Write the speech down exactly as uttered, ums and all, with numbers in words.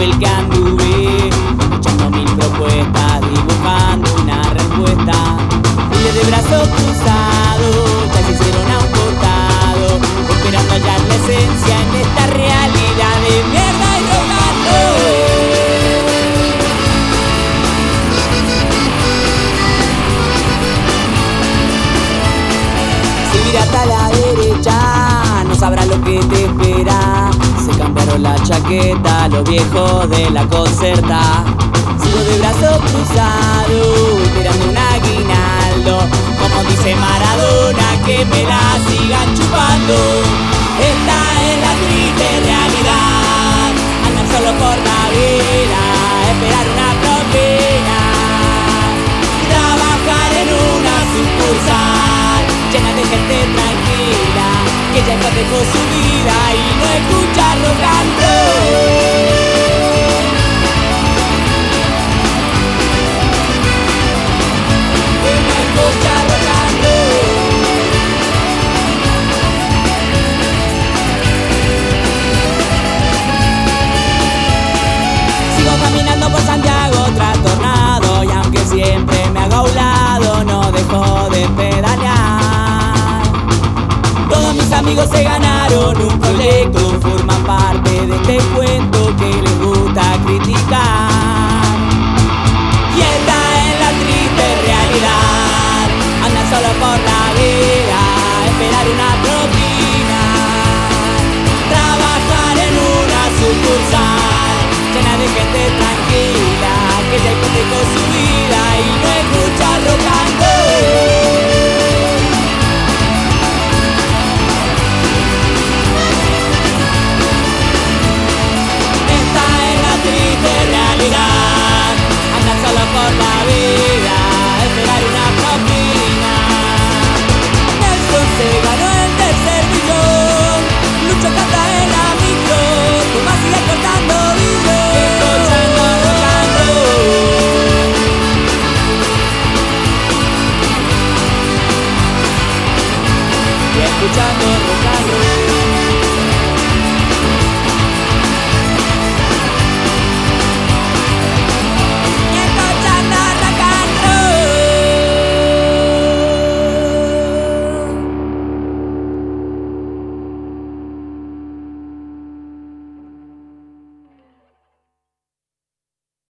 el que anduve, echando mil propuestas, dibujando una respuesta. Miles de brazos cruzados, ya se hicieron a un costado, esperando hallar la esencia en esta realidad de mierda y rogando. Si miras a la derecha, no sabrás lo que te espera. Se cambiaron la chaqueta, los viejos de la concerta. Sigo de brazos cruzados, esperando un aguinaldo, como dice Maradona, que me la sigan chupando. Esta es la triste realidad, andar solo por la vida, esperar una propina, trabajar en una sucursal llena de gente tranquila, que ya dejó su vida y no escucha rock and roll. Sigo caminando por Santiago trastornado, y aunque siempre me haga a un lado, no dejo de pedalear. Todos mis amigos se ganaron un proyecto, forman parte de este cuento que les gusta criticar. Y esta es la triste realidad, andar solo por la vida, esperar una propina, trabajar en una sucursal llena de gente tranquila, que ya hipotecó su vida y no escucha rock and roll. Esta es la triste realidad, andar solo por la vida, esperar una propina. Nelson se ganó el tercer millón, Lucho canta en la micro, Tomás sigue cortando vidrio, escuchando rock and roll. Y escuchando